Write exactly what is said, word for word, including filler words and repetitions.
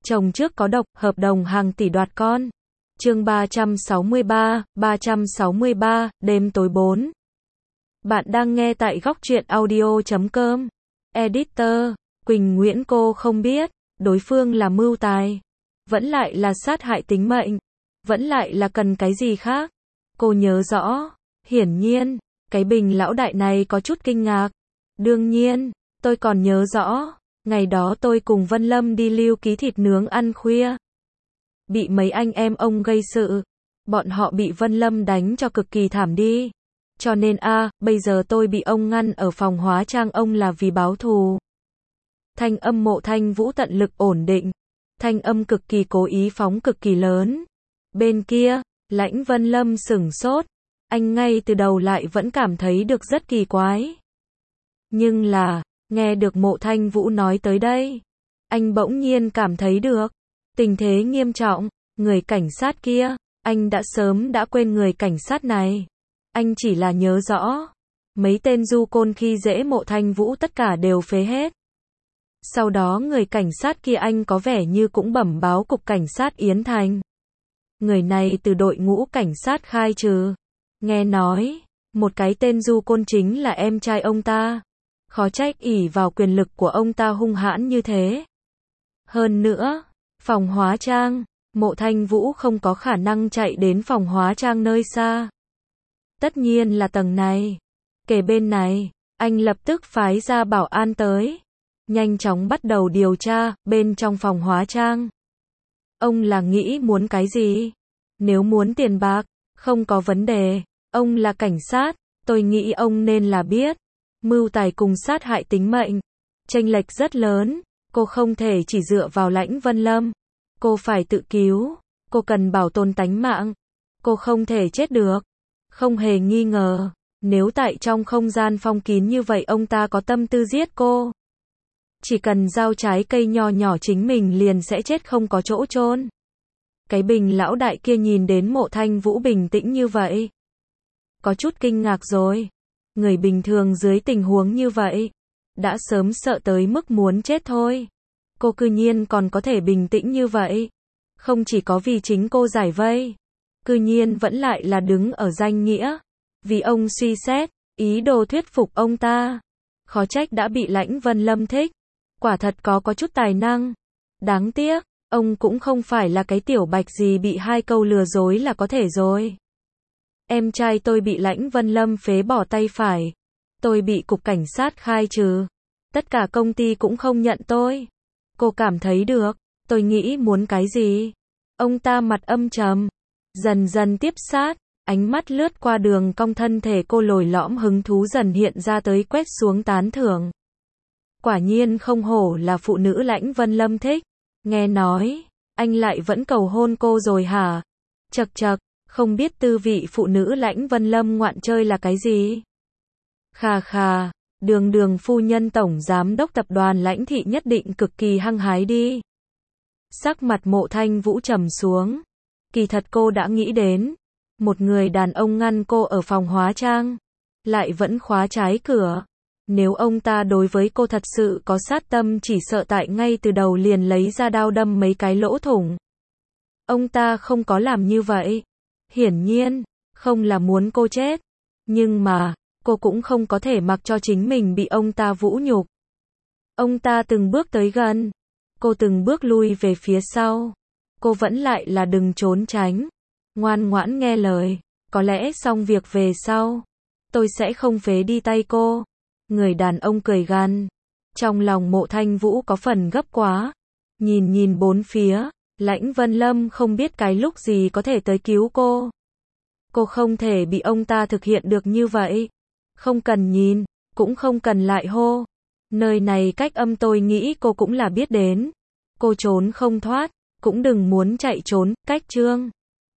Chồng trước có độc, hợp đồng hàng tỷ đoạt con. Chương ba trăm sáu mươi ba, ba trăm sáu mươi ba, đêm tối bốn. Bạn đang nghe tại góc truyện audio chấm com. Editor, Quỳnh Nguyễn cô không biết, đối phương là mưu tài, vẫn lại là sát hại tính mệnh, vẫn lại là cần cái gì khác. Cô nhớ rõ, hiển nhiên, cái Bình lão đại này có chút kinh ngạc. Đương nhiên, tôi còn nhớ rõ, ngày đó tôi cùng Vân Lâm đi lưu ký thịt nướng ăn khuya. Bị mấy anh em ông gây sự, bọn họ bị Vân Lâm đánh cho cực kỳ thảm đi. Cho nên a, à, bây giờ tôi bị ông ngăn ở phòng hóa trang ông là vì báo thù. Thanh âm Mộ Thanh Vũ tận lực ổn định, thanh âm cực kỳ cố ý phóng cực kỳ lớn. Bên kia, Lãnh Vân Lâm sửng sốt, anh ngay từ đầu lại vẫn cảm thấy được rất kỳ quái. Nhưng là, nghe được Mộ Thanh Vũ nói tới đây, anh bỗng nhiên cảm thấy được, tình thế nghiêm trọng, người cảnh sát kia, anh đã sớm đã quên người cảnh sát này. Anh chỉ là nhớ rõ, mấy tên du côn khi dễ Mộ Thanh Vũ tất cả đều phế hết. Sau đó người cảnh sát kia anh có vẻ như cũng bẩm báo cục cảnh sát Yến Thành. Người này từ đội ngũ cảnh sát khai trừ. Nghe nói, một cái tên du côn chính là em trai ông ta. Khó trách ỷ vào quyền lực của ông ta hung hãn như thế. Hơn nữa, phòng hóa trang, Mộ Thanh Vũ không có khả năng chạy đến phòng hóa trang nơi xa. Tất nhiên là tầng này. Kể bên này, anh lập tức phái ra bảo an tới. Nhanh chóng bắt đầu điều tra, bên trong phòng hóa trang. Ông là nghĩ muốn cái gì? Nếu muốn tiền bạc, không có vấn đề. Ông là cảnh sát, tôi nghĩ ông nên là biết. Mưu tài cùng sát hại tính mệnh. Chênh lệch rất lớn, cô không thể chỉ dựa vào Lãnh Vân Lâm. Cô phải tự cứu, cô cần bảo tồn tánh mạng. Cô không thể chết được. Không hề nghi ngờ, nếu tại trong không gian phong kín như vậy ông ta có tâm tư giết cô. Chỉ cần giao trái cây nho nhỏ chính mình liền sẽ chết không có chỗ chôn. Cái Bình lão đại kia nhìn đến Mộ Thanh Vũ bình tĩnh như vậy. Có chút kinh ngạc rồi. Người bình thường dưới tình huống như vậy, đã sớm sợ tới mức muốn chết thôi. Cô cư nhiên còn có thể bình tĩnh như vậy. Không chỉ có vì chính cô giải vây, cư nhiên vẫn lại là đứng ở danh nghĩa. Vì ông suy xét, ý đồ thuyết phục ông ta. Khó trách đã bị Lãnh Vân Lâm thích. Quả thật có có chút tài năng. Đáng tiếc, ông cũng không phải là cái tiểu bạch gì bị hai câu lừa dối là có thể rồi. Em trai tôi bị Lãnh Vân Lâm phế bỏ tay phải. Tôi bị cục cảnh sát khai trừ. Tất cả công ty cũng không nhận tôi. Cô cảm thấy được, tôi nghĩ muốn cái gì? Ông ta mặt âm trầm, dần dần tiếp sát, ánh mắt lướt qua đường cong thân thể cô lồi lõm hứng thú dần hiện ra tới quét xuống tán thưởng. Quả nhiên không hổ là phụ nữ Lãnh Vân Lâm thích. Nghe nói, anh lại vẫn cầu hôn cô rồi hả? Chậc chậc, không biết tư vị phụ nữ Lãnh Vân Lâm ngoạn chơi là cái gì? Khà khà, đường đường phu nhân tổng giám đốc tập đoàn Lãnh thị nhất định cực kỳ hăng hái đi. Sắc mặt Mộ Thanh Vũ trầm xuống. Kỳ thật cô đã nghĩ đến, một người đàn ông ngăn cô ở phòng hóa trang, lại vẫn khóa trái cửa. Nếu ông ta đối với cô thật sự có sát tâm chỉ sợ tại ngay từ đầu liền lấy ra đao đâm mấy cái lỗ thủng. Ông ta không có làm như vậy. Hiển nhiên, không là muốn cô chết. Nhưng mà, cô cũng không có thể mặc cho chính mình bị ông ta vũ nhục. Ông ta từng bước tới gần. Cô từng bước lui về phía sau. Cô vẫn lại là đừng trốn tránh. Ngoan ngoãn nghe lời. Có lẽ xong việc về sau, tôi sẽ không phế đi tay cô. Người đàn ông cười gằn. Trong lòng Mộ Thanh Vũ có phần gấp quá. Nhìn nhìn bốn phía, Lãnh Vân Lâm không biết cái lúc gì có thể tới cứu cô. Cô không thể bị ông ta thực hiện được như vậy. Không cần nhìn, cũng không cần lại hô. Nơi này cách âm tôi nghĩ cô cũng là biết đến. Cô trốn không thoát, cũng đừng muốn chạy trốn, cách trương.